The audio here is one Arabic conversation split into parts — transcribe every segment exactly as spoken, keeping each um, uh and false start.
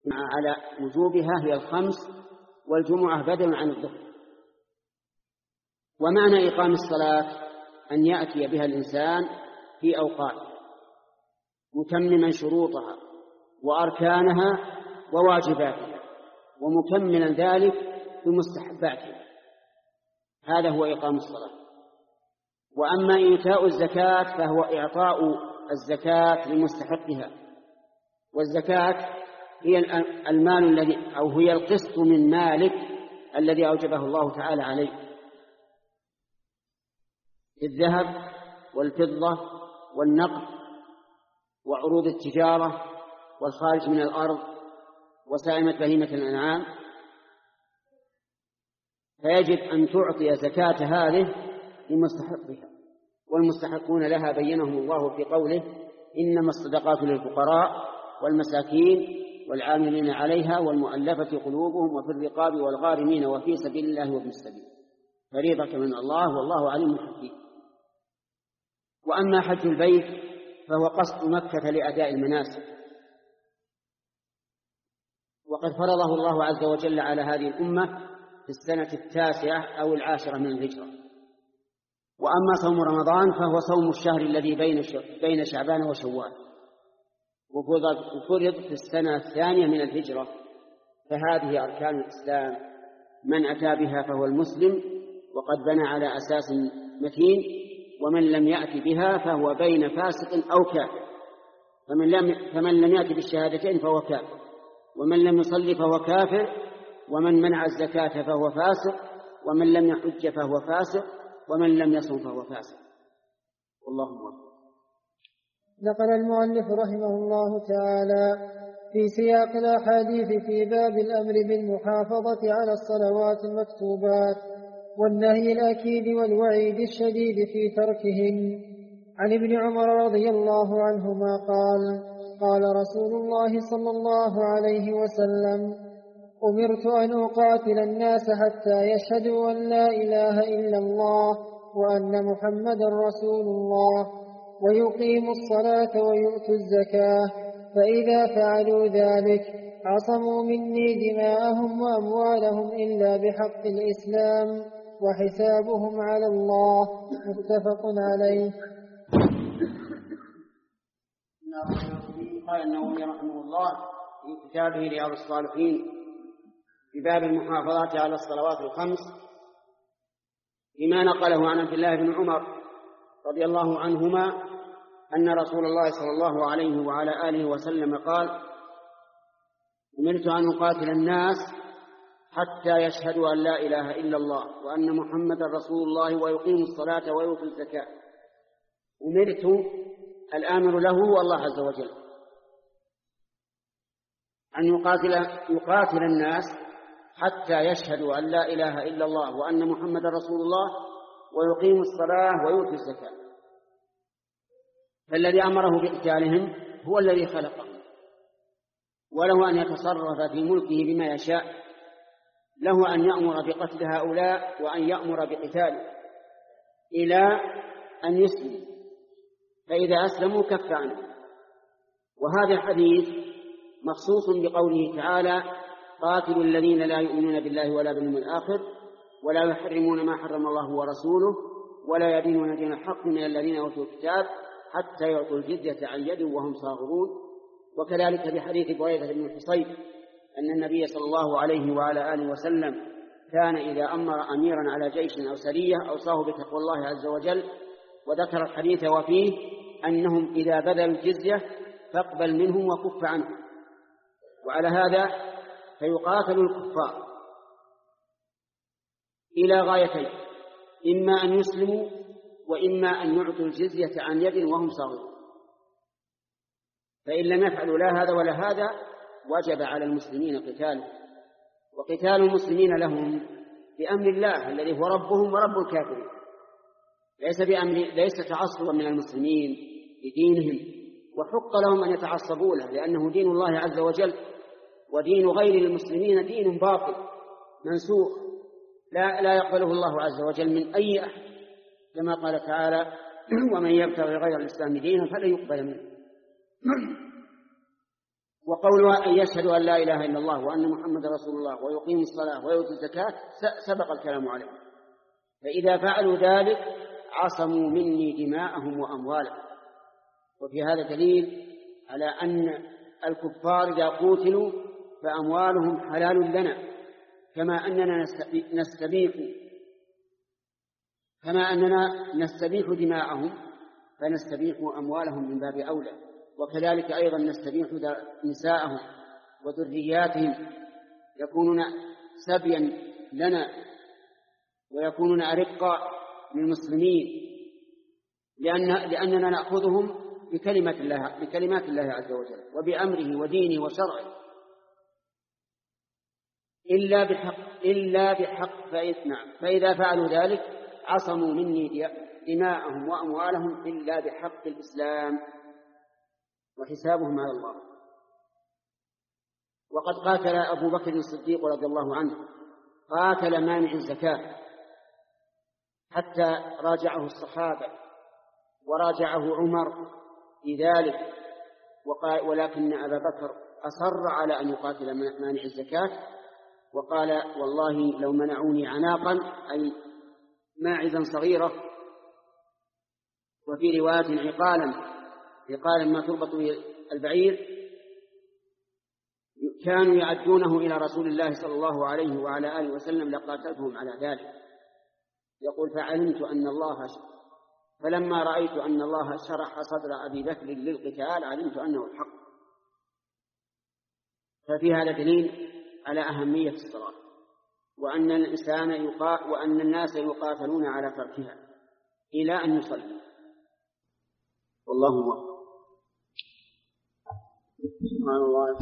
على وجوبها هي الخمس، والجمعة بدل عن الظهر. ومعنى إقام الصلاة أن يأتي بها الإنسان في أوقات متمما شروطها وأركانها وواجباتها، ومكملا ذلك بمستحباتها. هذا هو إقام الصلاة. وأما إيتاء الزكاة فهو إعطاء الزكاة لمستحقها، والزكاة هي المال الذي أو هي القسط من مالك الذي أوجبه الله تعالى عليه، الذهب والفضة والنقد وعروض التجارة والخارج من الأرض وسائمة بهيمة الأنعام. فيجب أن تعطي زكاة هذه لمستحقها، والمستحقون لها بينهم الله في قوله: إنما الصدقات للفقراء والمساكين والعاملين عليها والمؤلفة قلوبهم وفي الرقاب والغارمين وفي سبيل الله وابن السبيل، فريضة من الله والله عليم حكيم. وأما حج البيت فهو قصد مكة لأداء المناسك، وقد فرضه الله عز وجل على هذه الأمة في السنة التاسعة أو العاشرة من الهجرة. وأما صوم رمضان فهو صوم الشهر الذي بين شعبان وشوال، وفرض في السنة الثانية من الهجرة. فهذه أركان الإسلام، من أتى بها فهو المسلم وقد بنى على أساس متين، ومن لم يأتي بها فهو بين فاسق أو كافر. فمن لم, فمن لم يأتي بالشهادتين فهو كافر، ومن لم يصلي فهو كافر، ومن منع الزكاة فهو فاسق، ومن لم يحج فهو فاسق، ومن لم يصم فهو فاسق. والله أكبر. نقل المؤلف رحمه الله تعالى في سياق الأحاديث في باب الأمر بالمحافظة على الصلوات المكتوبات والنهي الأكيد والوعيد الشديد في تركهن عن ابن عمر رضي الله عنهما قال: قال رسول الله صلى الله عليه وسلم: أمرت أن أقاتل الناس حتى يشهدوا أن لا إله إلا الله وأن محمدا رسول الله ويقيموا الصلاة ويؤتوا الزكاة، فإذا فعلوا ذلك عصموا مني دماءهم وأموالهم إلا بحق الإسلام وحسابهم على الله. متفق عليه. قال النووي رحمه الله في كتابه رياض الصالحين في باب المحافظة على الصلوات الخمس بما نقله عن عبد الله بن عمر رضي الله عنهما أن رسول الله صلى الله عليه وعلى آله وسلم قال: أمرت أن أقاتل الناس حتى يشهدوا أن لا إله إلا الله وأن محمدا رسول الله ويقيموا الصلاة ويؤتوا الزكاة. أمرت، الآمر له والله عز وجل، أن يقاتل, يقاتل الناس حتى يشهدوا أن لا إله إلا الله وأن محمدا رسول الله ويقيموا الصلاة ويؤتوا الزكاة. فالذي أمره بقتالهم هو الذي خلقهم، وله أن يتصرف في ملكه بما يشاء، له أن يأمر بقتل هؤلاء وأن يأمر بقتال إلى أن يسلموا، فإذا أسلموا كف عنهم. وهذا الحديث مخصوص بقوله تعالى: قاتلوا الذين لا يؤمنون بالله ولا باليوم الآخر ولا يحرمون ما حرم الله ورسوله ولا يدينون دين الحق من الذين أوتوا الكتاب حتى يعطوا الجزية عن يد وهم صاغرون. وكذلك بحديث بريدة بن الحصيب أن النبي صلى الله عليه وعلى آله وسلم كان إذا أمر أميرا على جيش أو سرية أوصاه بتقوى الله عز وجل، وذكر الحديث وفيه أنهم إذا بذلوا الجزية فاقبل منهم وكف عنهم. وعلى هذا فيقاتل الكفار إلى غايتين: إما أن يسلموا وإما أن يعطوا الجزية عن يد وهم صاغرون. فإن لم يفعلوا لا هذا ولا هذا وجب على المسلمين قتاله، وقتال المسلمين لهم بأمر الله الذي هو ربهم ورب الكافرين، ليس بأمر ليس تعصبا من المسلمين لدينهم، وحق لهم أن يتعصبوا له لأنه دين الله عز وجل، ودين غير المسلمين دين باطل منسوخ لا, لا يقبله الله عز وجل من أي أحد، كما قال تعالى: ومن يبتغي غير الإسلام دينا فلن يقبل منه. وقولها أن يشهدوا أن لا إله إلا الله وأن محمد رسول الله ويقيموا الصلاة ويؤتوا الزكاة سبق الكلام عليه. فإذا فعلوا ذلك عصموا مني دماءهم وأموالهم. وفي هذا دليل على أن الكفار إذا قتلوا فأموالهم حلال لنا، كما أننا نستبيح كما أننا نستبيح دماءهم فنستبيح أموالهم من باب أولى، وكذلك أيضا نستبيح نساءهم وذرياتهم، يكونون سبيا لنا ويكونون أرقاء للمسلمين، لأن لأننا نأخذهم بكلمة الله بكلمات الله عز وجل وبأمره ودينه وشرعه إلا بحق إلا بحق فإثناء. فإذا فعلوا ذلك عصموا مني دماءهم وأموالهم إلا بحق الإسلام وحسابهم على الله. وقد قاتل أبو بكر الصديق رضي الله عنه قاتل مانع الزكاة حتى راجعه الصحابة وراجعه عمر في ذلك، ولكن أبا بكر أصر على أن يقاتل مانع الزكاة وقال والله لو منعوني عناقا أي ماعزا صغيرة، وفي رواية عقالا عقالا ما تربط البعير، كانوا يعدونه إلى رسول الله صلى الله عليه وعلى آله وسلم لقاتلتهم على ذلك. يقول فعلمت أن الله فلما رأيت أن الله شرح صدر أبي بكر للقتال علمت أنه الحق. ففي هذا دليل على أهمية الصلاة، وأن الإنسان يقا... وأن الناس يقاتلون على تركها إلى أن يصلي. والله أكبر. سبحان الله.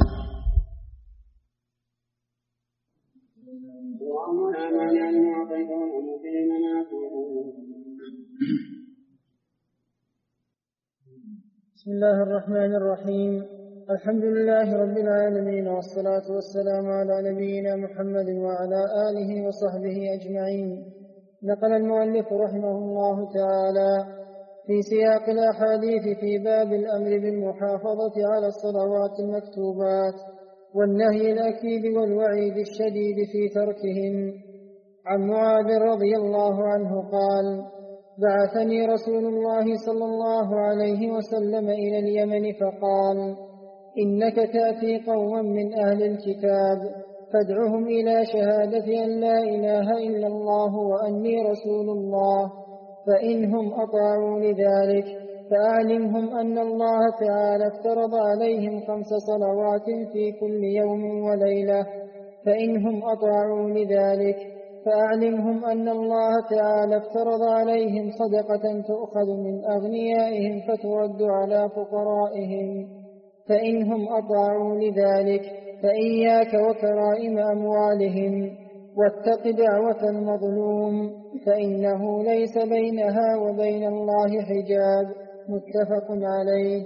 بسم الله الرحمن الرحيم. الحمد لله رب العالمين، والصلاة والسلام على نبينا محمد وعلى آله وصحبه أجمعين. نقل المؤلف رحمه الله تعالى في سياق الأحاديث في باب الأمر بالمحافظة على الصلوات المكتوبات والنهي الأكيد والوعيد الشديد في تركهن. عن معاذ رضي الله عنه قال: بعثني رسول الله صلى الله عليه وسلم إلى اليمن فقال: إنك تأتي قوما من أهل الكتاب فادعهم إلى شهادة أن لا إله إلا الله وأني رسول الله، فإنهم أطاعوا لذلك فأعلمهم أن الله تعالى افترض عليهم خمس صلوات في كل يوم وليلة، فإنهم أطاعوا لذلك فأعلمهم أن الله تعالى افترض عليهم صدقة تؤخذ من أغنيائهم فترد على فقرائهم، فإنهم أطاعوا لذلك فإياك وكرائم أموالهم، واتق دعوة المظلوم فإنه ليس بينها وبين الله حجاب. متفق عليه.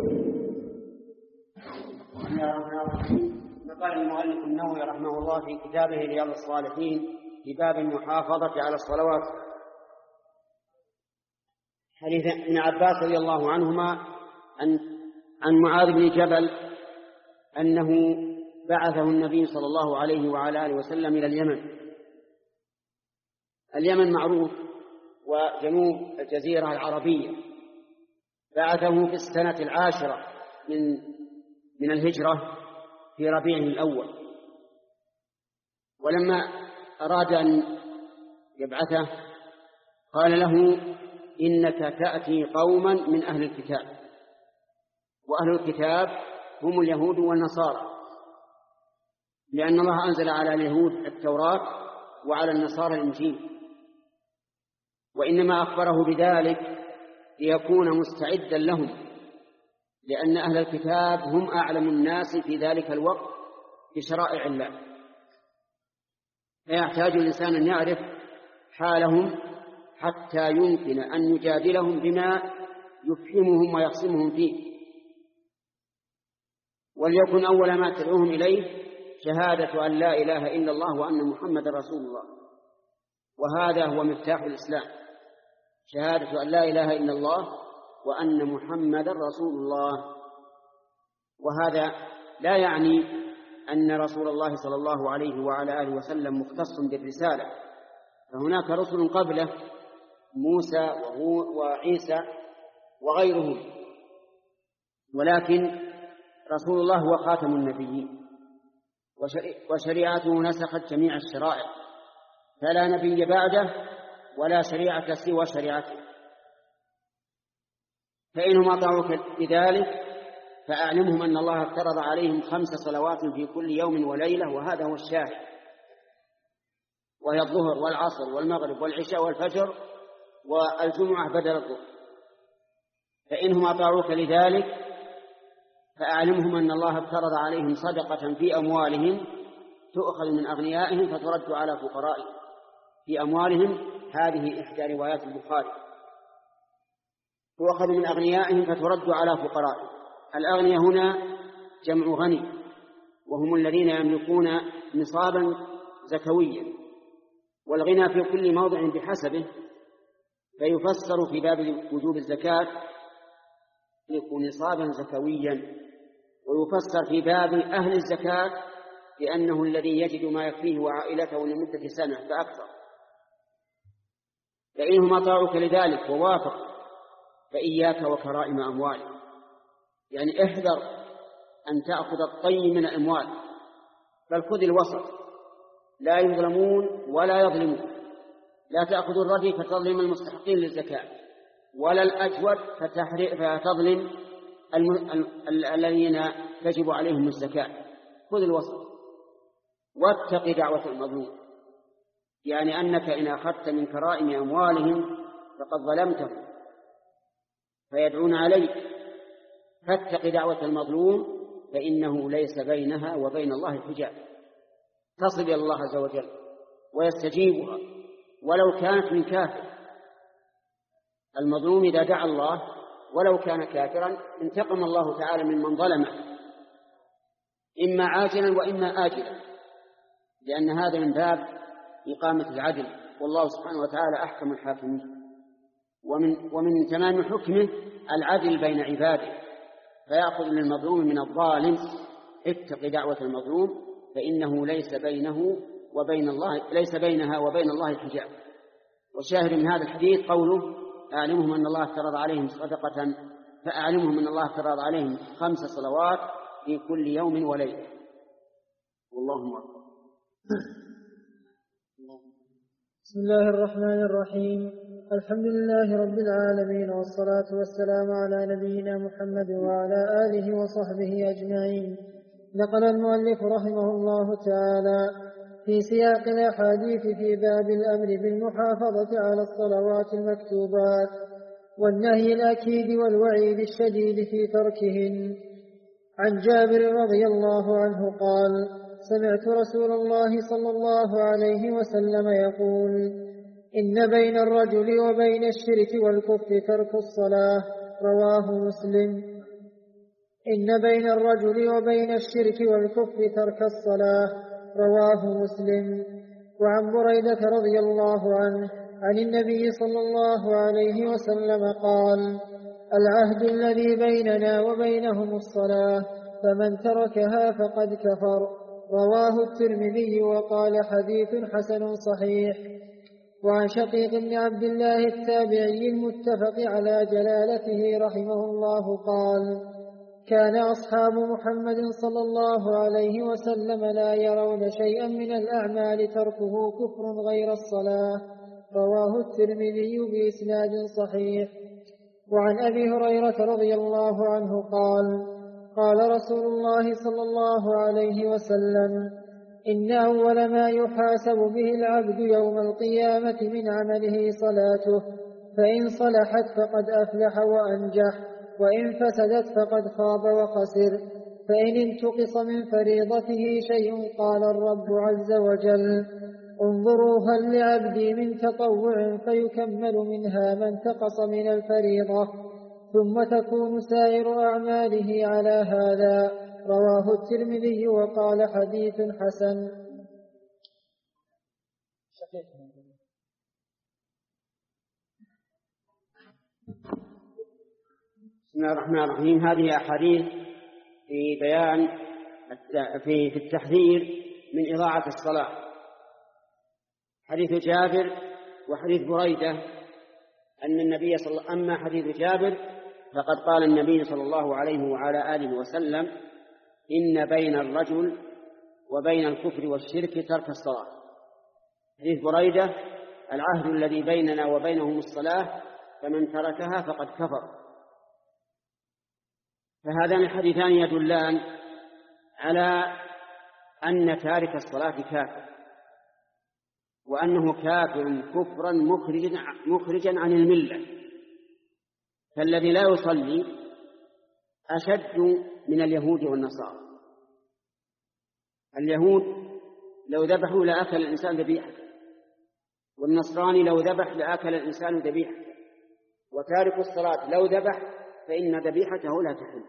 قال المؤلف النووي رحمه الله في كتابه رياض الصالحين في باب المحافظة على الصلوات حديث ابن عباس رضي الله عنهما عن عن معاذ بن جبل أنه بعثه النبي صلى الله عليه وعلى آله وسلم إلى اليمن. اليمن معروف وجنوب الجزيرة العربية. بعثه في السنة العاشرة من من الهجرة في ربيع الأول، ولما أراد أن يبعثه قال له: إنك تأتي قوما من أهل الكتاب، وأهل الكتاب هم اليهود والنصارى، لأن الله أنزل على اليهود التوراة وعلى النصارى الإنجيل، وإنما أخبره بذلك ليكون مستعدا لهم، لأن أهل الكتاب هم أعلم الناس في ذلك الوقت بشرائع الله، فيحتاج الإنسان أن يعرف حالهم حتى يمكن أن يجادلهم بما يفهمهم ويقسمهم فيه. وليكن أول ما تدعوهم إليه شهادة أن لا إله إلا الله وأن محمد رسول الله، وهذا هو مفتاح الإسلام، شهادة أن لا إله إلا الله وأن محمد رسول الله. وهذا لا يعني أن رسول الله صلى الله عليه وعلى آله وسلم مختص بالرسالة، فهناك رسل قبله موسى وعيسى وغيرهم، ولكن رسول الله هو خاتم النبيين وشريعته نسخت جميع الشرائع، فلا نبي بعده ولا شريعة سوى شريعته. فإنهم أطاعوك بذلك فأعلمهم أن الله افترض عليهم خمس صلوات في كل يوم وليلة، وهذا هو الشاهد، وهي الظهر والعصر والمغرب والعشاء والفجر والجمعة بدل الظهر. فإنهم أطاعوك لذلك فأعلمهم أن الله افترض عليهم صدقة في أموالهم تؤخذ من أغنيائهم فترد على فقرائهم في أموالهم. هذه إحدى روايات البخاري، تؤخذ من أغنيائهم فترد على فقرائهم. الأغنياء هنا جمع غني، وهم الذين يملكون نصابا زكويا، والغنى في كل موضع بحسبه، فيفسر في باب وجوب الزكاة يكون نصابا زكويا، ويفسر في باب أهل الزكاة لأنه الذي يجد ما يكفيه وعائلته لمدة سنة فأكثر. فإنهم أطاعوك لذلك ووافقوا فإياك وكرائم أموالهم، يعني احذر أن تأخذ الطيب من الأموال، بل خذ الوسط، لا يظلمون ولا يظلمون. لا تأخذ الردي فتظلم المستحقين للزكاة، ولا الأجود فتظلم الذين تجب عليهم الزكاة. خذ الوسط واتق دعوة المظلوم، يعني أنك إن أخذت من كرائم أموالهم فقد ظلمتهم فيدعون عليك، فاتق دعوة المظلوم فإنه ليس بينها وبين الله حجاب، تصل إلى الله عز وجل ويستجيبها ولو كانت من كافر. المظلوم إذا دعا الله ولو كان كافرا انتقم الله تعالى ممن ظلمه، إما عاجلا وإما آجلا، لأن هذا من باب إقامة العدل، والله سبحانه وتعالى أحكم الحاكمين. ومن, ومن تمام حكمه العدل بين عباده، فيأخذ من المظلوم من الظالم. اتق دعوة المظلوم فإنه ليس بينه وبين الله ليس بينها وبين الله حجاب. وشاهد من هذا الحديث قوله أعلمهم أن الله افترض عليهم صدقة فأعلمهم أن الله افترض عليهم خمس صلوات في كل يوم وليلة. والله أكبر. بسم الله الرحمن الرحيم. الحمد لله رب العالمين، والصلاة والسلام على نبينا محمد وعلى آله وصحبه أجمعين. نقل المؤلف رحمه الله تعالى في سياق الأحاديث في باب الأمر بالمحافظة على الصلوات المكتوبات والنهي الأكيد والوعيد الشديد في تركهن. عن جابر رضي الله عنه قال: سمعت رسول الله صلى الله عليه وسلم يقول: إن بين الرجل وبين الشرك والكفر ترك الصلاة. رواه مسلم. إن بين الرجل وبين الشرك والكفر ترك الصلاة. رواه مسلم. وعن بريدة رضي الله عنه عن النبي صلى الله عليه وسلم قال: العهد الذي بيننا وبينهم الصلاة، فمن تركها فقد كفر. رواه الترمذي وقال: حديث حسن صحيح. وعن شقيق بن عبد الله التابعي المتفق على جلالته رحمه الله قال: كان أصحاب محمد صلى الله عليه وسلم لا يرون شيئا من الأعمال تركه كفر غير الصلاة. رواه الترمذي بإسناد صحيح. وعن أبي هريرة رضي الله عنه قال: قال رسول الله صلى الله عليه وسلم: إن أول ما يحاسب به العبد يوم القيامة من عمله صلاته، فإن صلحت فقد أفلح وأنجح، وإن فسدت فقد خاب وخسر. فإن انتقص من فريضته شيء قال الرب عز وجل: انظروا هل لعبدي من تطوع فيكمل منها ما انتقص من الفريضة، ثم تكون سائر أعماله على هذا. رواه الترمذي وقال: حديث حسن. بسم الله الرحمن الرحيم. هذه أحاديث في بيان في التحذير من إضاعة الصلاة. حديث جابر وحديث بريدة أن النبي صلى الله أما حديث جابر فقد قال النبي صلى الله عليه وعلى آله وسلم: إن بين الرجل وبين الكفر والشرك ترك الصلاة. حديث بريدة: العهد الذي بيننا وبينهم الصلاة فمن تركها فقد كفر. فهذان الحديثان يدلان على أن تارك الصلاة كافر، وأنه كافر كفرا مخرجا, مخرجا عن الملة. فالذي لا يصلي أشد من اليهود والنصارى. اليهود لو ذبحوا لأكل الإنسان ذبيحة، والنصراني لو ذبح لأكل الإنسان ذبيحة، وتارك الصلاة لو ذبح فإن ذبيحته لا تحل.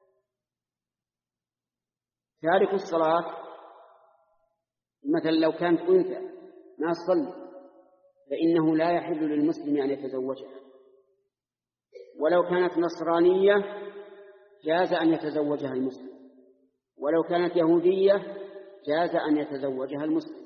تارك الصلاة مثلا لو كانت أنثى ما تصلي فإنه لا يحل للمسلم أن يتزوجها، ولو كانت نصرانية جاز أن يتزوجها المسلم، ولو كانت يهودية جاز أن يتزوجها المسلم.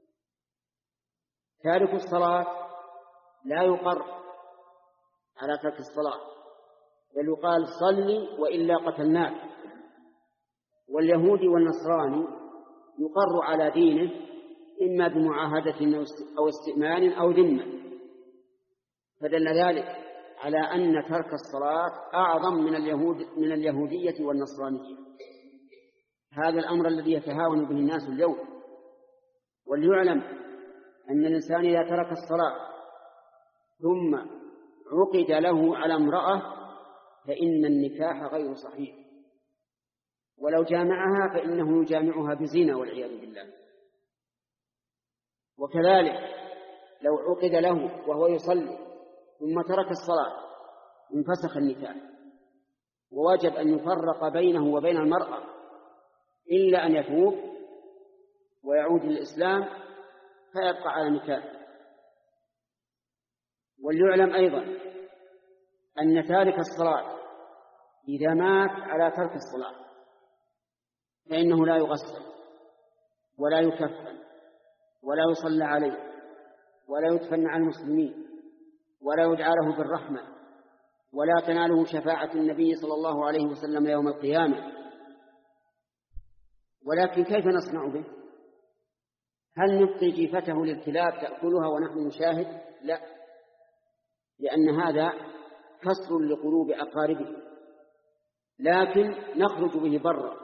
تارك الصلاة لا يقر على ترك الصلاة، بل يقال: صلي وإلا قتلناك. واليهودي والنصراني يقر على دينه إما بمعاهدة أو استئمان أو ذمة. فدل ذلك على أن ترك الصلاة أعظم من اليهود من اليهودية والنصرانية. هذا الأمر الذي يتهاون به الناس اليوم. وليعلم أن الإنسان إذا ترك الصلاة ثم عقد له على امرأة فإن النكاح غير صحيح، ولو جامعها فإنه يجامعها بزنا والعياذ بالله. وكذلك لو عقد له وهو يصلي ثم ترك الصلاة انفسخ النكاح، ووجب أن يفرق بينه وبين المرأة إلا أن يتوب ويعود للإسلام فيبقى على نكاح. وليعلم أيضا أن تارك الصلاة إذا مات على ترك الصلاة فإنه لا يغسل ولا يكفن ولا يصلى عليه ولا يدفن مع المسلمين ولا يدعى له بالرحمة ولا تناله شفاعة النبي صلى الله عليه وسلم يوم القيامة. ولكن كيف نصنع به؟ هل نبقي جيفته للكلاب تأكلها ونحن نشاهد؟ لا، لأن هذا كسر لقلوب أقاربه. لكن نخرج به برا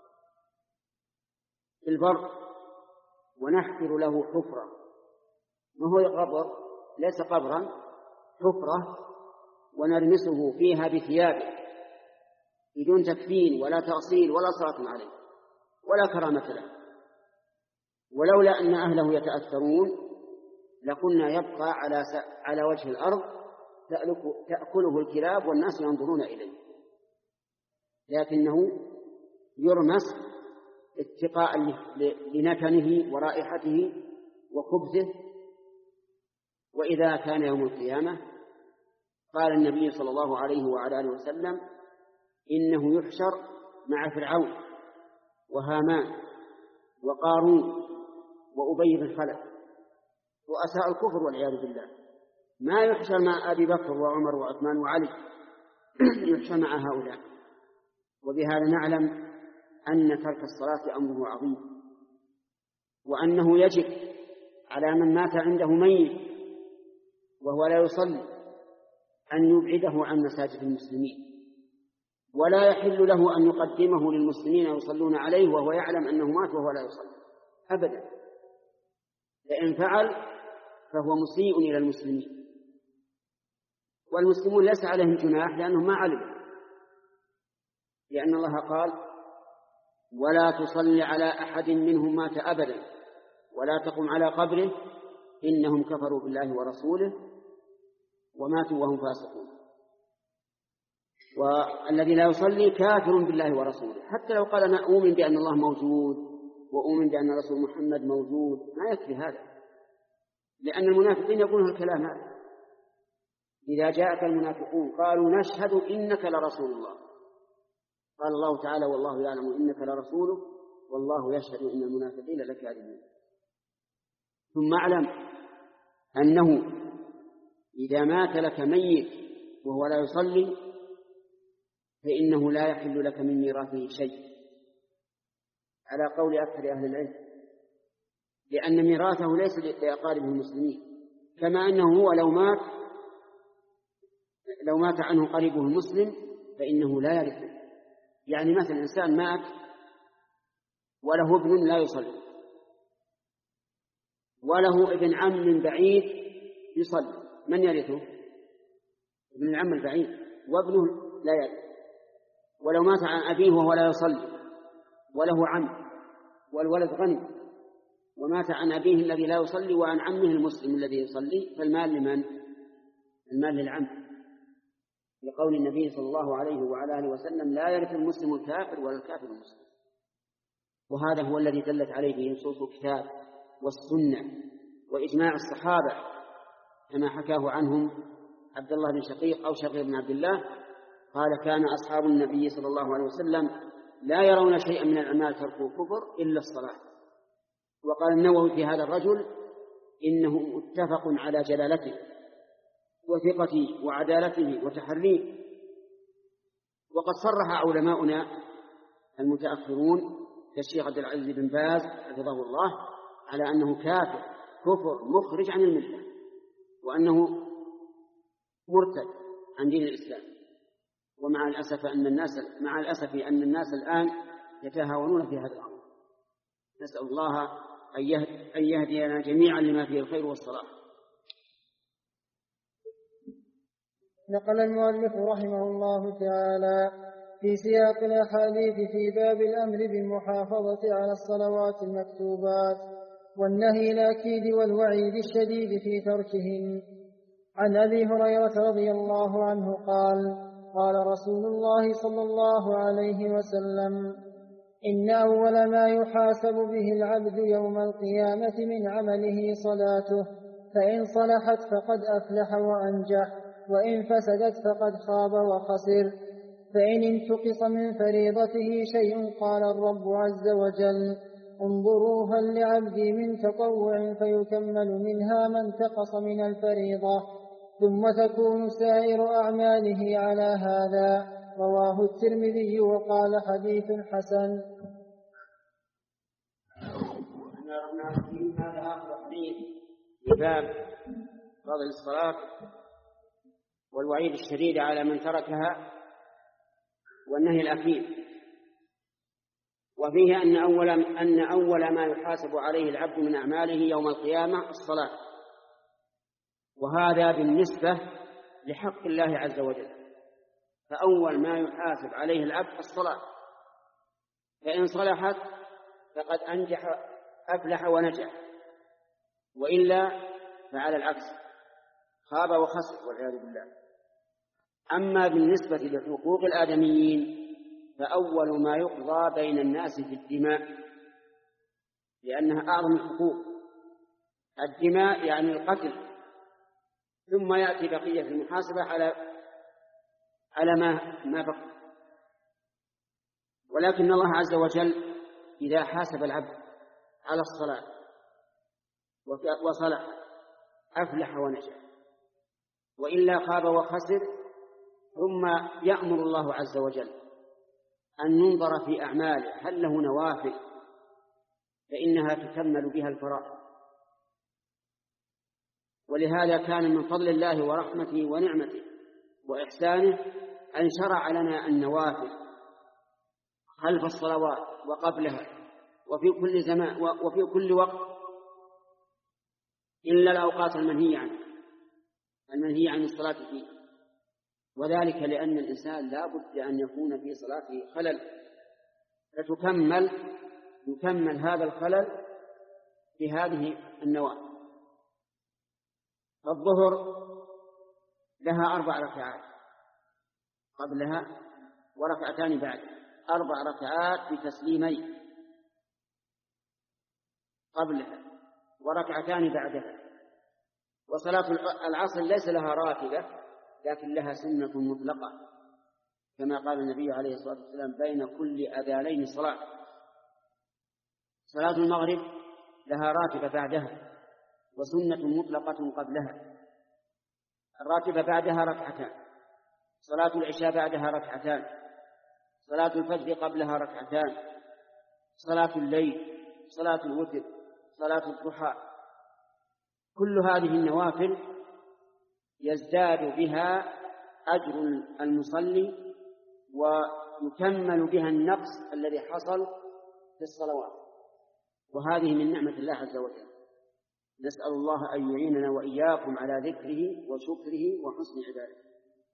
في البر ونحفر له حفرة، ما هو قبر، ليس قبرا، حفرة، ونرمسه فيها بثيابه بدون تكفين ولا تغسيل ولا صلاة عليه ولا كرامة له. ولولا أن أهله يتأثرون لكنا يبقى على على وجه الأرض تأكله الكلاب والناس ينظرون إليه، لكنه يرمس اتقاء لنتنه ورائحته وخبثه. وإذا كان يوم القيامة قال النبي صلى الله عليه وعلى آله وسلم: إنه يحشر مع فرعون وهامان وقارون وأبي بن خلف رؤساء الكفر والعياذ بالله، ما يحشر مع أبي بكر وعمر وعثمان وعلي، يحشر مع هؤلاء. وبهذا نعلم أن ترك الصلاة أمره عظيم، وأنه يجب على من مات عنده ميت وهو لا يصلي أن يبعده عن مساجد المسلمين، ولا يحل له أن يقدمه للمسلمين يصلون عليه وهو يعلم أنه مات وهو لا يصلي أبدا، فإن فعل فهو مسيء إلى المسلمين. والمسلمون ليس عليهم جناح لأنهم ما علموا، لأن الله قال: ولا تصل على أحد منهم مات أبدا ولا تقم على قبره إنهم كفروا بالله ورسوله وماتوا وهم فاسقون. والذي لا يصلي كافر بالله ورسوله، حتى لو قال أنا أؤمن بأن الله موجود وأؤمن بأن رسول محمد موجود، ما يكفي هذا، لأن المنافقين يقولون الكلام هذا: إذا جاءك المنافقون قالوا نشهد إنك لرسول الله، قال الله تعالى: والله يعلم إنك لرسوله والله يشهد إن المنافقين لكاذبون. ثم اعلم أنه إذا مات لك ميت وهو لا يصلي فإنه لا يحل لك من ميراثه شيء على قول أكثر أهل العلم، لأن ميراثه ليس لأقاربه المسلمين، كما أنه هو لو مات لو مات عنه قريبه المسلم فإنه لا يرثه. يعني مثلا إنسان مات وله ابن لا يصلي وله ابن عم من بعيد يصلي، من يرثه؟ ابن العم البعيد وابنه لا يرث. ولو مات عن أبيه وهو لا يصلي وله عم والولد غني ومات عن أبيه الذي لا يصلي وعن عمه المسلم الذي يصلي، فالمال لمن؟ المال للعم، لقول النبي صلى الله عليه وعلى آله وسلم لا يرث المسلم الكافر ولا الكافر المسلم. وهذا هو الذي دلت عليه نصوص الكتاب والسنة وإجماع الصحابة كما حكاه عنهم عبد الله بن شقيق أو شقيق بن عبد الله قال كان أصحاب النبي صلى الله عليه وسلم لا يرون شيئا من الأعمال تركوا كفر إلا الصلاة. وقال النووي في هذا الرجل إنه متفق على جلالته وثقته وعدالته وتحريه. وقد صرح علماؤنا المتأخرون كالشيخ عبد العزيز بن باز حفظه الله على أنه كافر كفر مخرج عن الملة وأنه مرتد عن دين الإسلام. ومع الأسف أن الناس مع الأسف أن الناس الآن يتهاونون في هذا الأمر. نسأل الله أن يهدينا جميعا لما فيه الخير والصلاح. نقل المؤلف رحمه الله تعالى في سياق الأحاديث في باب الأمر بالمحافظة على الصلوات المكتوبات والنهي الأكيد والوعيد الشديد في تركهن. عن أبي هريرة رضي الله عنه قال قال رسول الله صلى الله عليه وسلم إن أول ما يحاسب به العبد يوم القيامة من عمله صلاته، فإن صلحت فقد أفلح وأنجح، وإن فسدت فقد خاب وخسر. فإن انتقص من فريضته شيء قال الرب عز وجل انظروا هل لعبدي من تطوع فيكمل منها ما انتقص من الفريضة، ثم تكون سائر أعماله على هذا. رواه الترمذي وقال حديث حسن. هذا آخر حديث في باب فضل الصلاة والوعيد الشديد على من تركها والنهي الأخير. وفيه أن أول, أن أول ما يحاسب عليه العبد من أعماله يوم القيامة الصلاة، وهذا بالنسبة لحق الله عز وجل. فأول ما يحاسب عليه العبد الصلاة، فإن صلحت فقد أنجح أفلح ونجح، وإلا فعلى العكس خاب وخسر والعياذ بالله. أما بالنسبة لحقوق الآدميين فأول ما يقضى بين الناس في الدماء، لأنها أعظم الحقوق. الدماء يعني القتل، ثم يأتي بقية المحاسبة على على ما ما بقي. ولكن الله عز وجل إذا حاسب العبد على الصلاة وصلح أفلح ونجح، وإلا خاب وخسر. ثم يأمر الله عز وجل أن ينظر في أعماله هل له نوافل فإنها تكمل بها الفرائض. ولهذا كان من فضل الله ورحمته ونعمته وإحسانه أن شرع لنا النوافل خلف الصلوات وقبلها وفي كل زمان وفي كل وقت، إلا الأوقات المنهي عنه المنهي عن الصلاة فيه. وذلك لأن الإنسان لا بد أن يكون في صلاته خلل، فتكمل يكمل هذا الخلل في هذه النوافل. الظهر لها أربع ركعات قبلها وركعتان بعدها، أربع ركعات بتسليمين قبلها وركعتان بعدها. وصلاة العصر ليس لها راتبة لكن لها سنة مطلقة، كما قال النبي عليه الصلاة والسلام بين كل أذانين صلاة. صلاة المغرب لها راتبة بعدها وسنة مطلقة قبلها. الراتبة بعدها ركعتان، صلاة العشاء بعدها ركعتان، صلاة الفجر قبلها ركعتان، صلاة الليل، صلاة الوتر، صلاة الضحى، كل هذه النوافل يزداد بها أجر المصلي ويكمل بها النقص الذي حصل في الصلوات، وهذه من نعمة الله عز وجل. نسأل الله أن يعيننا وإياكم على ذكره وشكره وحسن عبادته.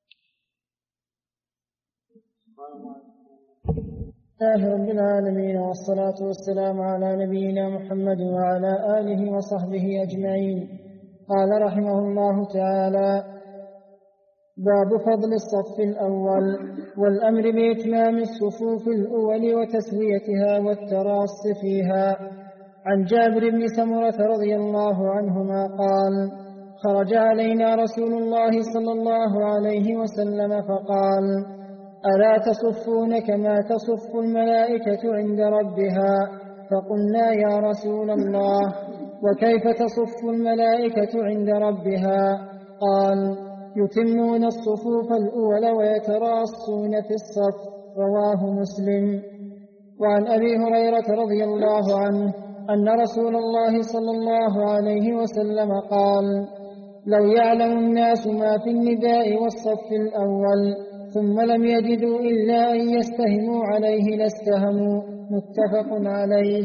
الله رب العالمين، والصلاة والسلام على نبينا محمد وعلى آله وصحبه أجمعين. قال رحمه الله تعالى: باب فضل الصف الأول والأمر بإتمام الصفوف الأول وتسويتها والتراص فيها. عن جابر بن سمرة رضي الله عنهما قال: خرج علينا رسول الله صلى الله عليه وسلم فقال: ألا تصفون كما تصف الملائكة عند ربها؟ فقلنا: يا رسول الله، وكيف تصف الملائكة عند ربها؟ قال: يتمون الصفوف الأول ويتراصون في الصف. رواه مسلم. وعن أبي هريرة رضي الله عنه أن رسول الله صلى الله عليه وسلم قال: لو يعلم الناس ما في النداء والصف الأول ثم لم يجدوا إلا أن يستهموا عليه لاستهموا. متفق عليه.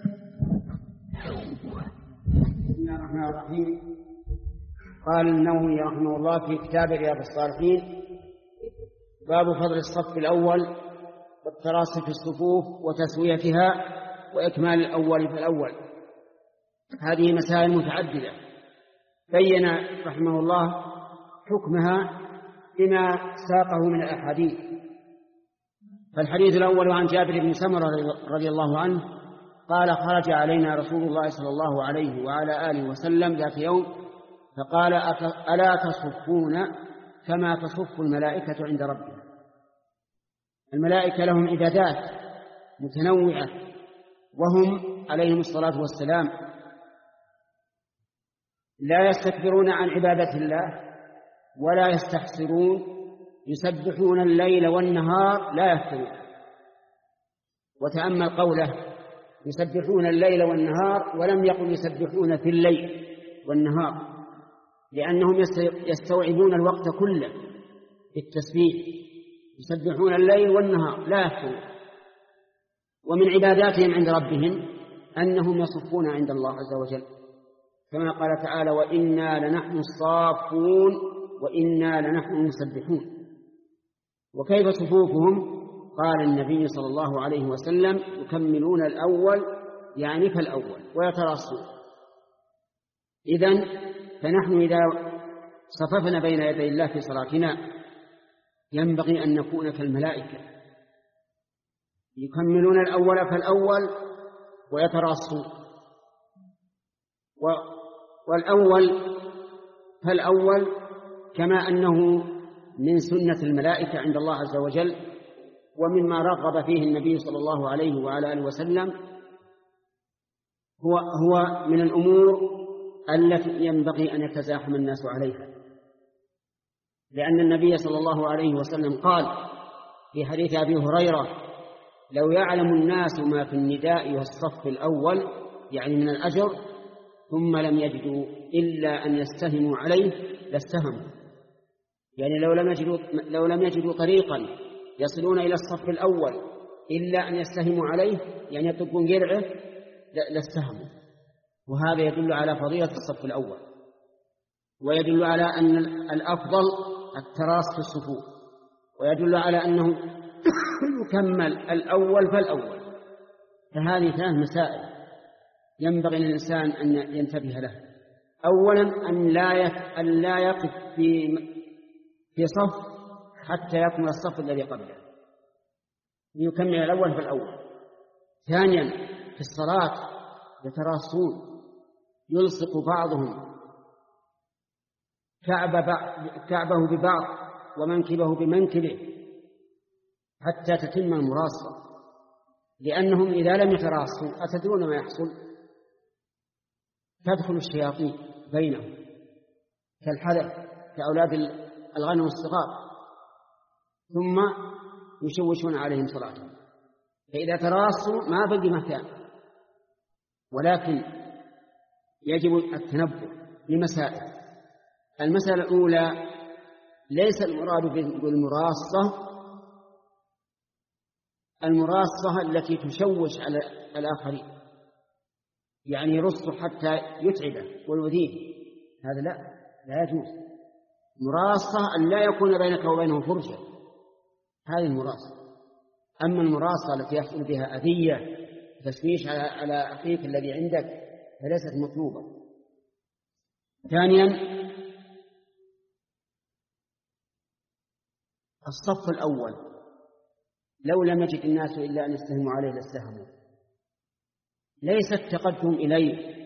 بسم الله الرحمن الرحيم. قال النووي رحمه الله في كتاب رياض الصالحين: باب فضل الصف الأول والتراص في الصفوف وتسويتها وإكمال الأول فالأول. هذه مسائل متعددة بين رحمه الله حكمها بما ساقه من الأحاديث. فالحديث الأول عن جابر بن سمرة رضي الله عنه قال: خرج علينا رسول الله صلى الله عليه وعلى آله وسلم ذات يوم فقال: ألا تصفون كما تصف الملائكة عند ربها؟ الملائكة لهم عبادات متنوعة، وهم عليهم الصلاة والسلام لا يستكبرون عن عبادة الله ولا يستحسرون، يسبحون الليل والنهار لا يفترون. وتأمل قوله: يسبحون الليل والنهار، ولم يقل يسبحون في الليل والنهار، لأنهم يستوعبون الوقت كله بالتسبيح، يسبحون الليل والنهار لا يفترون. ومن عباداتهم عند ربهم أنهم يصفون عند الله عز وجل، كما قال تعالى: وإنا لنحن الصافون وإنا لنحن المسبحون. وكيف صفوفهم؟ قال النبي صلى الله عليه وسلم: يكملون الأول، يعني فالأول، ويتراصون. إذن فنحن إذا صففنا بين يدي الله في صلاتنا ينبغي أن نكون كالملائكة، يكملون الأول فالأول ويتراصون. والأول فالأول كما أنه من سنة الملائكة عند الله عز وجل، ومما رغب فيه النبي صلى الله عليه وعلى آله وسلم، هو هو من الأمور التي ينبغي أن يتزاحم الناس عليها، لأن النبي صلى الله عليه وسلم قال في حديث أبي هريرة: لو يعلم الناس ما في النداء والصف الأول، يعني من الأجر، ثم لم يجدوا إلا أن يستهموا عليه لاستهموا. يعني لو لم يجدوا, لو لم يجدوا طريقا يصلون إلى الصف الأول إلا أن يستهموا عليه، يعني يطبون جرعه، لاستهموا. وهذا يدل على فضيلة الصف الأول، ويدل على أن الأفضل التراص في الصفوف، ويدل على أنه يكمل الأول فالأول. فهذه ثلاث مسائل ينبغي للإنسان أن ينتبه لها. أولا أن لا أن لا يقف في في صف حتى يكمل الصف الذي قبله، ليكمل الأول فالأول. ثانيا في الصلاة يتراصون، يلصق بعضهم كعبه ببعض ومنكبه بمنكبه حتى تتم المراصة. لأنهم إذا لم يتراصوا أتدرون ما يحصل؟ تدخل الشياطين بينهم كالحذر كأولاد الغنم الصغار ثم يشوشون عليهم صلاتهم، فإذا تراصوا ما بقي مكان. ولكن يجب التنبه لمسائل. المسألة الأولى ليس المراد بالمراصة المراصة التي تشوش على الآخرين، يعني يرص حتى يتعبه ويؤذيه، هذا لا لا يجوز. مراصة أن لا يكون بينك وبينه فرجة، هذه المراصة. أما المراصة التي يحصل بها أذية تشويش على على أخيك الذي عندك فليست مطلوبة. ثانيا الصف الأول لو لم يجد الناس إلا أن يستهموا عليه لاستهموا، ليس التقدم إليه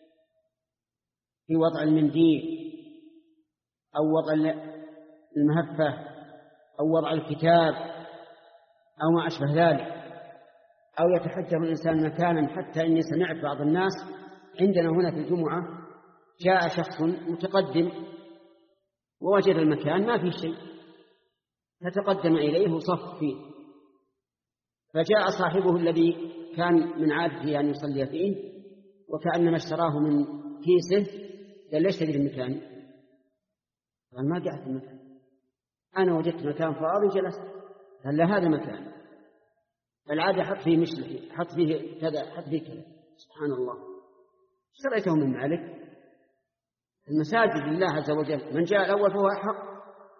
في وضع المنديل أو وضع المهفة أو وضع الكتاب أو ما أشبه ذلك، أو يتحجر الإنسان مكانا. حتى إني سمعت بعض الناس عندنا هنا في الجمعة جاء شخص متقدم ووجد المكان ما فيه شيء فتقدم إليه وصف فيه، فجاء صاحبه الذي كان من عادته أن يصلي فيه وكأنما اشتراه من كيسه، قال ليش تجري المكان؟ قال ما قعدت المكان، أنا وجدت مكان فاضي جلست. قال لا هذا مكان العادة حط فيه مشلح، حط فيه كذا، حط فيه كذا. سبحان الله، اشتريته من مالك. المساجد لله عز وجل، من جاء الأول فهو أحق،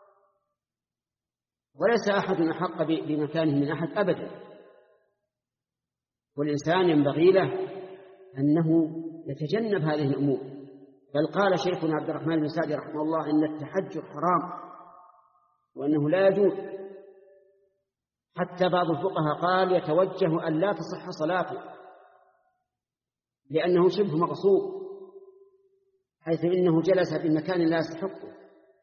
وليس أحد أحق بمكانه من أحد أبدا. والإنسان ينبغي له أنه يتجنب هذه الأمور. بل قال شيخنا عبد الرحمن بن سعدي رحمه الله إن التحجر حرام وأنه لا يجوز. حتى بعض الفقهاء قال يتوجه أن لا تصح صلاته لأنه شبه مغصوب، حيث إنه جلس في مكان لا يستحقه.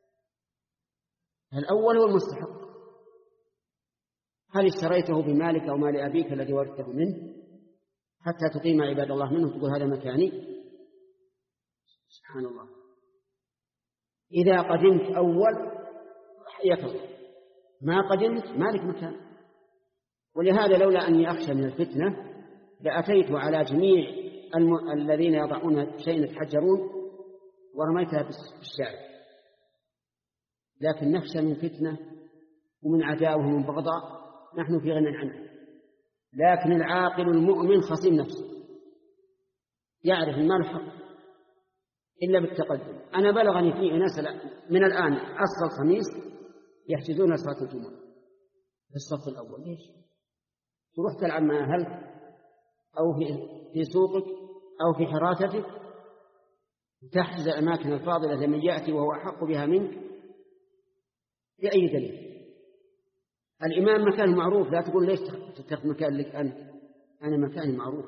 الأول هو المستحق. هل اشتريته بمالك أو مال أبيك الذي ورثته منه حتى تقيم عباد الله منه تقول هذا مكاني؟ سبحان الله. إذا قدمت أول حياك الله، ما قدمت مالك مكان. ولهذا لولا أني أخشى من الفتنة لأتيت على جميع الم... الذين يضعون شيء يتحجرون ورميتها في الشارع، لكن نخشى من فتنة ومن عداوة ومن بغضاء نحن في غنى عنه. لكن العاقل المؤمن خصيم نفسه يعرف ما الحق إلا بالتقدم. أنا بلغني في ناس من الآن عصر الخميس يحجزون صلاة الجمعة في الصف الأول. ليش؟ تروح تلعب مع أهلك أو في في سوقك أو في حراستك وتحجز الأماكن الفاضلة لمن يأتي وهو أحق بها منك بأي دليل؟ الإمام مكان معروف، لا تقول ليش تتخذ مكان لك أنت، أنا مكاني معروف.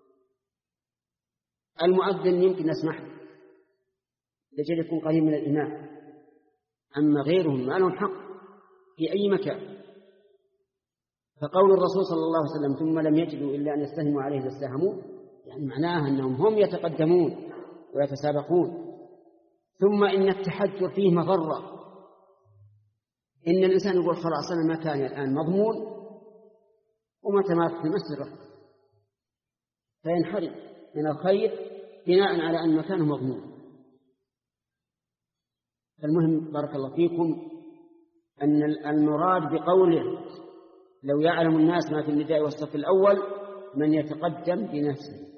المؤذن يمكن نسمح لجل يكون قريب من الإمام، أما غيرهم ما لهم حق في أي مكان. فقول الرسول صلى الله عليه وسلم ثم لم يجدوا إلا أن يستهموا عليه لاستهموا، يعني معناها أنهم هم يتقدمون ويتسابقون. ثم إن التحجر فيه مضرة، إن الإنسان يقول خلاص أنا مكاني الآن مضمون ومتى ما في المسجد رحت، فينحرم من الخير بناء على أن مكانه مضمون. المهم بارك الله فيكم أن المراد بقوله لو يعلم الناس ما في النداء والصف الأول من يتقدم بنفسه.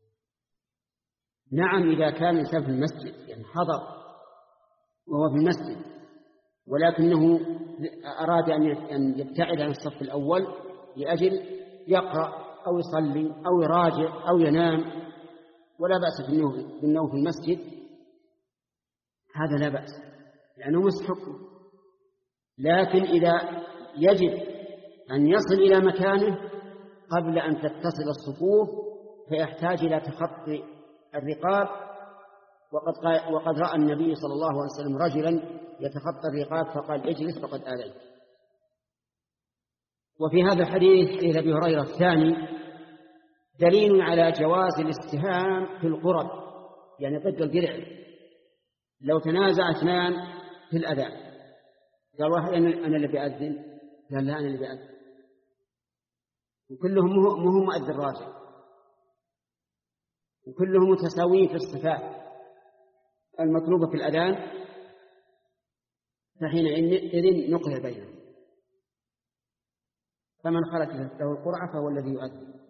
نعم إذا كان الإنسان في المسجد يعني حضر وهو في المسجد ولكنه أراد أن يبتعد عن الصف الأول لأجل يقرأ أو يصلي أو يراجع أو ينام ولا بأس بالنوم في المسجد، هذا لا بأس لأنه مستحق. لكن إذا يجب أن يصل إلى مكانه قبل أن تتصل الصفوف فيحتاج إلى تخطي الرقاب، وقد, وقد رأى النبي صلى الله عليه وسلم رجلا يتخطى الرقاب فقال اجلس فقد آذيت. وفي هذا الحديث حديث أبي هريرة الثاني دليل على جواز الاستهام في القرب، يعني ضد الدرع. لو تنازع اثنان في الأذان، قال واحد أنا اللي بأذن، قال لا أنا اللي بأذن، وكلهم مهم مؤذن راجع، وكلهم متساويين في الصفات المطلوبة في الأذان، فحينئذ نقل بينهم. فمن خرج له القرعة فهو الذي يؤذن.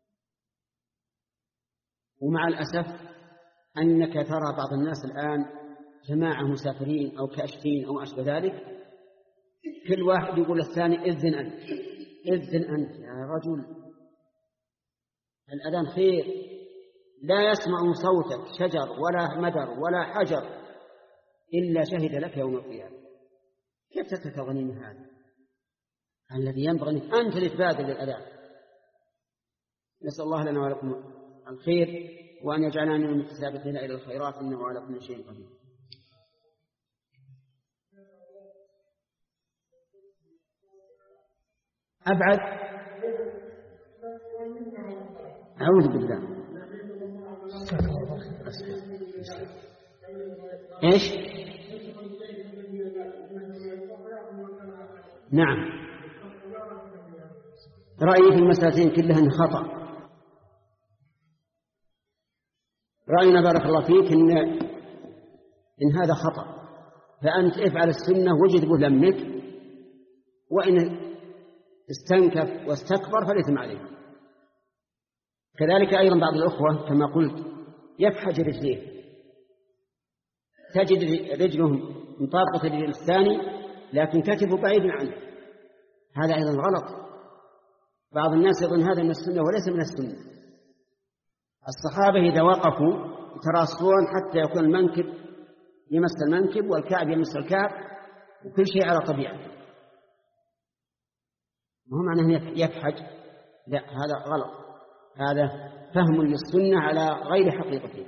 ومع الأسف أنك ترى بعض الناس الآن جماعة مسافرين أو كاشفين أو أشبه ذلك، كل واحد يقول الثاني إذن أنت إذن أنت يا رجل، الأذان خير، لا يسمع صوتك شجر ولا مدر ولا حجر إلا شهد لك يوم القيامة. كيف تتغني من هذا الذي ينبغي أنت لتبادل الأذان؟ نسأل الله لنا ولكم الخير، وأن يجعلنا من المتسابقين إلى الخيرات، إنه على كل شيء قدير. أبعد أعوذ بالله. إيش؟ نعم، رأيي في المسألتين كلها خطأ. رأينا بارك الله فيك إن, إن هذا خطأ، فأنت افعل السنة وجد بذمك، وإن استنكف واستكبر فليثم عليه. كذلك أيضا بعض الأخوة كما قلت يفحج رجليه، تجد رجلهم مطابقة للرجل الثاني لكن كتفه بعيد عنه، هذا أيضا غلط. بعض الناس يظن هذا من السنة وليس من السنة. الصحابة إذا وقفوا يتراصون حتى يكون المنكب يمس المنكب والكعب يمس الكعب، وكل شيء على طبيعته. ما هو معناه يفحج، لا، هذا غلط، هذا فهم للسنة على غير حقيقته.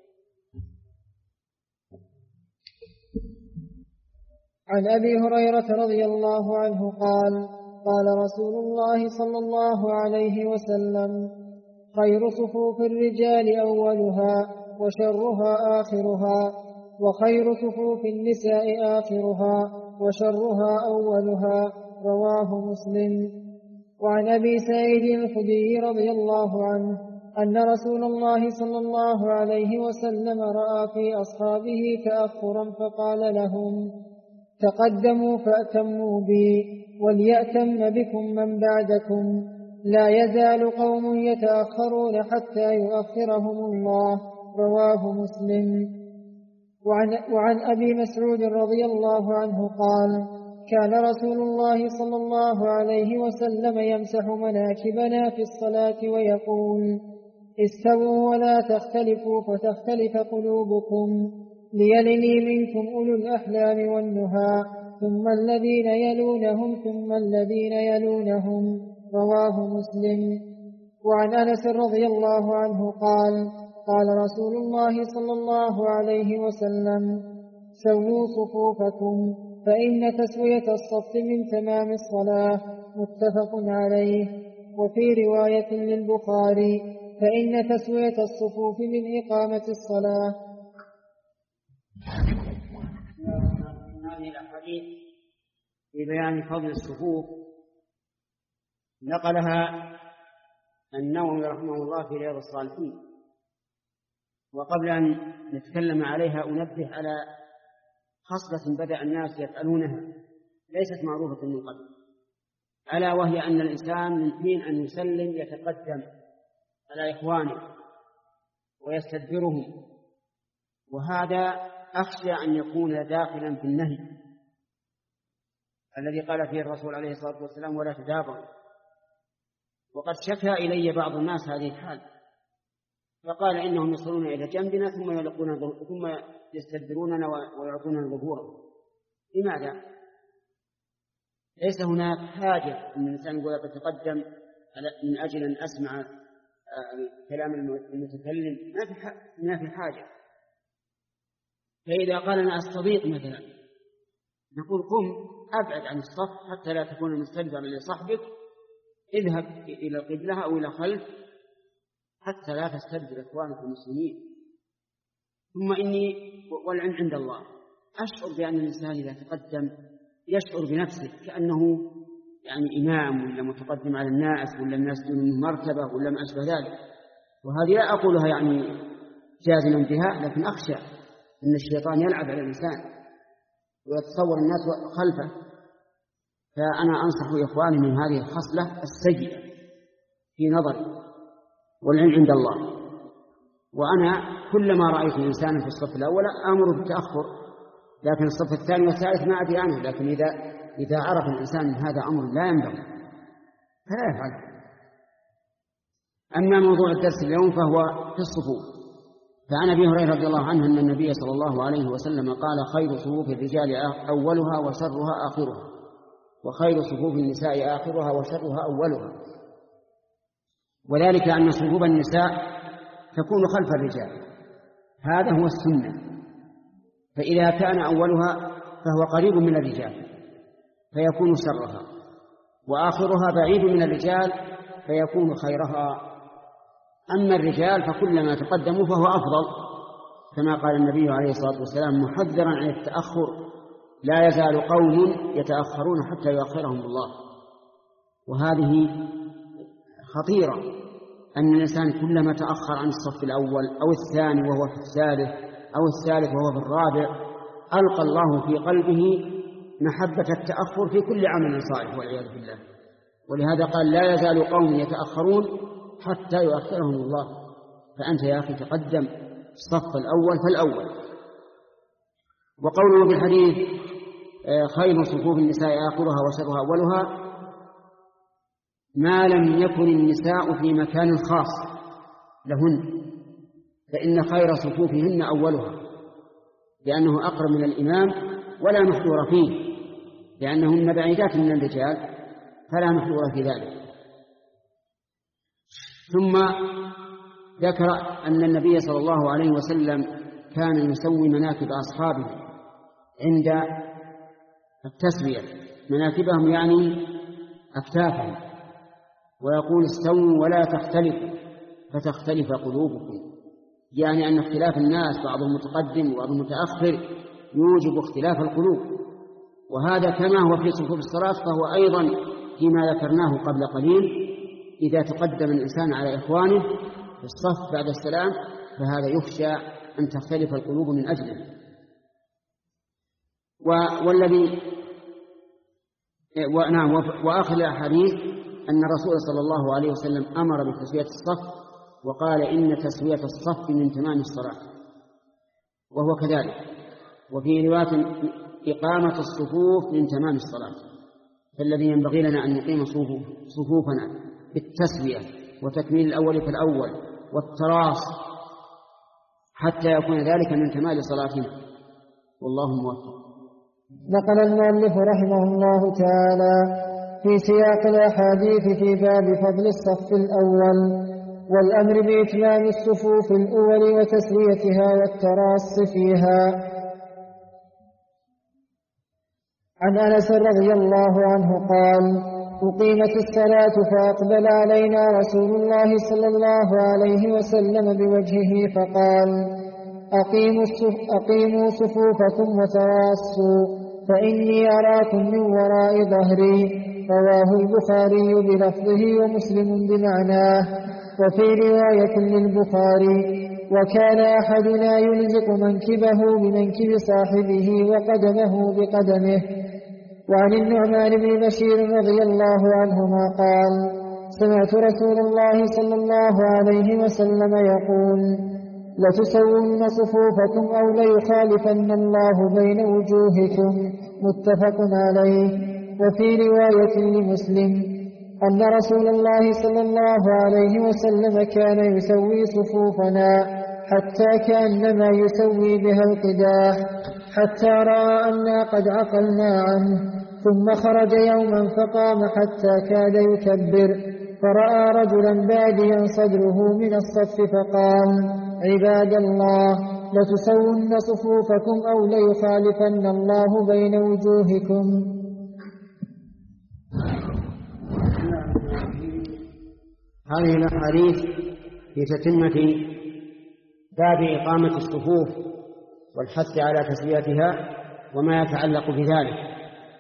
عن أبي هريرة رضي الله عنه قال: قال رسول الله صلى الله عليه وسلم: خير صفوف الرجال أولها وشرها آخرها، وخير صفوف النساء آخرها وشرها أولها. رواه مسلم. وعن أبي سعيد الخدري رضي الله عنه أن رسول الله صلى الله عليه وسلم رأى في أصحابه تأخرا فقال لهم: تقدموا فأتموا بي، وليأتم بكم من بعدكم، لا يزال قوم يتأخرون حتى يؤخرهم الله. رواه مسلم. وعن, وعن أبي مسعود رضي الله عنه قال: كان رسول الله صلى الله عليه وسلم يمسح مناكبنا في الصلاة ويقول: استووا ولا تختلفوا فتختلف قلوبكم، ليلني منكم أولو الأحلام والنهى، ثم الذين يلونهم ثم الذين يلونهم. رواه مسلم. وعن أنس رضي الله عنه قال: قال رسول الله صلى الله عليه وسلم: سووا صفوفكم، فإن تسوية الصف من تمام الصلاة. متفق عليه. وفي رواية للبخاري: فإن تسوية الصفوف من إقامة الصلاة. هذه الأحاديث في بيان فضل الصفوف نقلها النووي رحمه الله في رياض الصالحين. وقبل أن نتكلم عليها أنبه على خصلة بدأ الناس يفعلونها ليست معروفة من قبل، ألا وهي أن الإنسان من حين أن يسلم يتقدم على إخوانه ويستدبرهم، وهذا أخشى أن يكون داخلا في النهي الذي قال فيه الرسول عليه الصلاة والسلام: ولا تدابروا. وقد شكى إلي بعض الناس هذه الحال، فقال إنهم يصلون إلى جنبنا ثم يلقون ثم يستدبروننا ويعطوننا ظهورهم. لماذا؟ ليس هناك حاجة أن الإنسان يقول أتقدم من أجل أن أسمع كلام المتكلم، ما في حاجة. فإذا قال أنا أستضيق مثلا، نقول قم أبعد عن الصف حتى لا تكون مستدبرا لصاحبك، اذهب إلى القبلة أو إلى خلف حتى لا تستبدل إخوانك المسلمين. ثم إني والعلم عند الله أشعر بأن الإنسان إذا تقدم يشعر بنفسه كأنه يعني إمام ولا متقدم على الناس ولا الناس دون مرتبة ولا ما أشبه ذلك، وهذه لا أقولها يعني جازما بها، لكن أخشى أن الشيطان يلعب على الإنسان ويتصور الناس خلفه. فأنا أنصح إخواني من هذه الخصلة السيئة في نظري، والعلم عند الله. وأنا كلما رأيت إنسانا في الصف الأول أمر بالتأخر، لكن الصف الثاني والثالث ما أدري عنه، لكن إذا إذا عرف الإنسان أن هذا أمر لا ينبغي فلا يفعل. أما موضوع الدرس اليوم فهو في الصفوف. فعن أبي هريرة رضي الله عنه أن النبي صلى الله عليه وسلم قال: خير صفوف الرجال أولها وشرها آخرها، وخير صفوف النساء آخرها وشرها أولها. وذلك أن صفوف النساء تكون خلف الرجال، هذا هو السنة. فإذا كان أولها فهو قريب من الرجال فيكون شرها، وآخرها بعيد من الرجال فيكون خيرها. أما الرجال فكلما تقدموا فهو أفضل، كما قال النبي عليه الصلاة والسلام محذرا عن التأخر: لا يزال قوم يتأخرون حتى يؤخرهم الله. وهذه خطيرة، أن الإنسان كلما تأخر عن الصف الأول أو الثاني وهو في الثالث أو الثالث وهو في الرابع ألقى الله في قلبه محبة التأخر في كل عمل صالح والعياذ بالله. ولهذا قال: لا يزال قوم يتأخرون حتى يؤخرهم الله. فأنت يا أخي تقدم الصف الأول فالأول. وقوله بالحديث: خير صفوف النساء آخرها وشرها أولها، ما لم يكن النساء في مكان خاص لهن، فإن خير صفوفهن أولها، لأنه أقرب من الإمام ولا محذور فيه، لأنهن بعيدات من الرجال فلا محذور في ذلك. ثم ذكر أن النبي صلى الله عليه وسلم كان يسوي مناكب أصحابه عند التسوية، مناكبهم يعني أكتافهم، ويقول: استووا ولا تختلفوا فتختلف قلوبكم، يعني أن اختلاف الناس بعضهم متقدم وبعضهم متأخر يوجب اختلاف القلوب. وهذا كما هو في صفوف الصلاة فهو أيضا فيما ذكرناه قبل قليل. إذا تقدم الإنسان على إخوانه في الصف بعد السلام فهذا يخشى أن تختلف القلوب من أجله. والذي ونعم وآخر الأحاديث أن الرسول صلى الله عليه وسلم أمر بتسوية الصف، وقال: إن تسوية الصف من تمام الصلاة، وهو كذلك. وفي رواية: إقامة الصفوف من تمام الصلاة. فالذي ينبغي لنا أن نقيم صفوفنا بالتسوية وتكميل الأول فالأول والتراص حتى يكون ذلك من كمال صلاتنا، والله موفق. نقل المؤلف رحمه الله تعالى في سياق الأحاديث في باب فضل الصف الأول والأمر بإتمام الصفوف الأول وتسويتها والتراص فيها. عن أنس رضي الله عنه قال: أقيمت الصلاة فأقبل علينا رسول الله صلى الله عليه وسلم بوجهه فقال: أقيموا, أقيموا صفوفكم وتراصوا فإني أراكم من وراء ظهري. رواه البخاري بلفظه ومسلم بمعناه. وفي رواية للبخاري: وكان أحدنا يلزق منكبه بمنكب صاحبه وقدمه بقدمه. وعن النعمان بن بشير رضي الله عنهما قال: سمعت رسول الله صلى الله عليه وسلم يقول: لتسوون صفوفكم أو ليخالفن الله بين وجوهكم. متفق عليه. وفي رواية لمسلم أن رسول الله صلى الله عليه وسلم كان يسوي صفوفنا حتى كأنما يسوي بها القداح، حتى رأى أنا قد عقلنا عنه، ثم خرج يوما فقام حتى كاد يكبر، فرأى رجلا باديا صدره من الصف فقال: عباد الله، لتسون صفوفكم أو ليخالفن الله بين وجوهكم. هذه الأحاديث في تتمة باب إقامة الصفوف والحث على تسويتها وما يتعلق بذلك.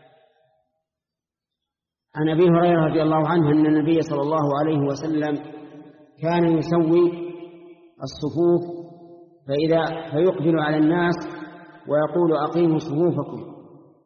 عن أبي هريرة رضي الله عنه أن النبي صلى الله عليه وسلم كان يسوي الصفوف فإذا فيقبل على الناس ويقول أقيموا صفوفكم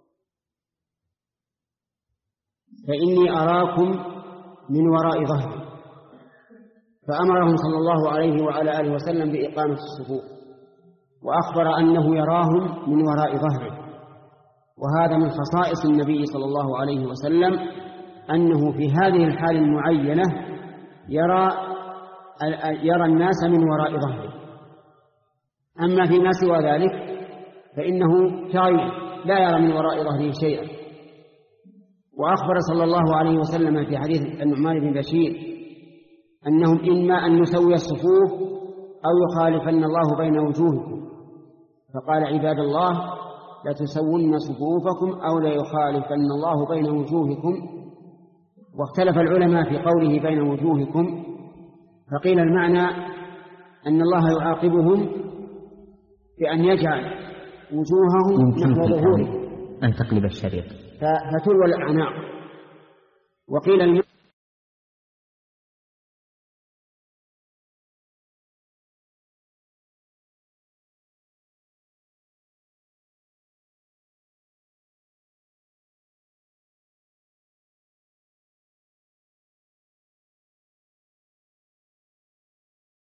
فإني أراكم من وراء ظهري، فأمرهم صلى الله عليه وعلى آله وسلم بإقامة الصفوف، وأخبر أنه يراهم من وراء ظهره. وهذا من خصائص النبي صلى الله عليه وسلم أنه في هذه الحال المعينة يرى يرى الناس من وراء ظهره. أما فيما سوى ذلك فإنه شايع لا يرى من وراء ظهره شيئا. وأخبر صلى الله عليه وسلم في حديث النعمان بن بشير أنهم إما أن نسوي الصفوف أو يخالفن الله بين وجوهكم، فقال عباد الله لتسون صفوفكم أو ليخالفن الله بين وجوهكم. واختلف العلماء في قوله بين وجوهكم، فقيل المعنى أن الله يعاقبهم بأن يجعل وجوههم نحو ظهورهم أن تقلب الشريط فتلوى الأعناق. وقيل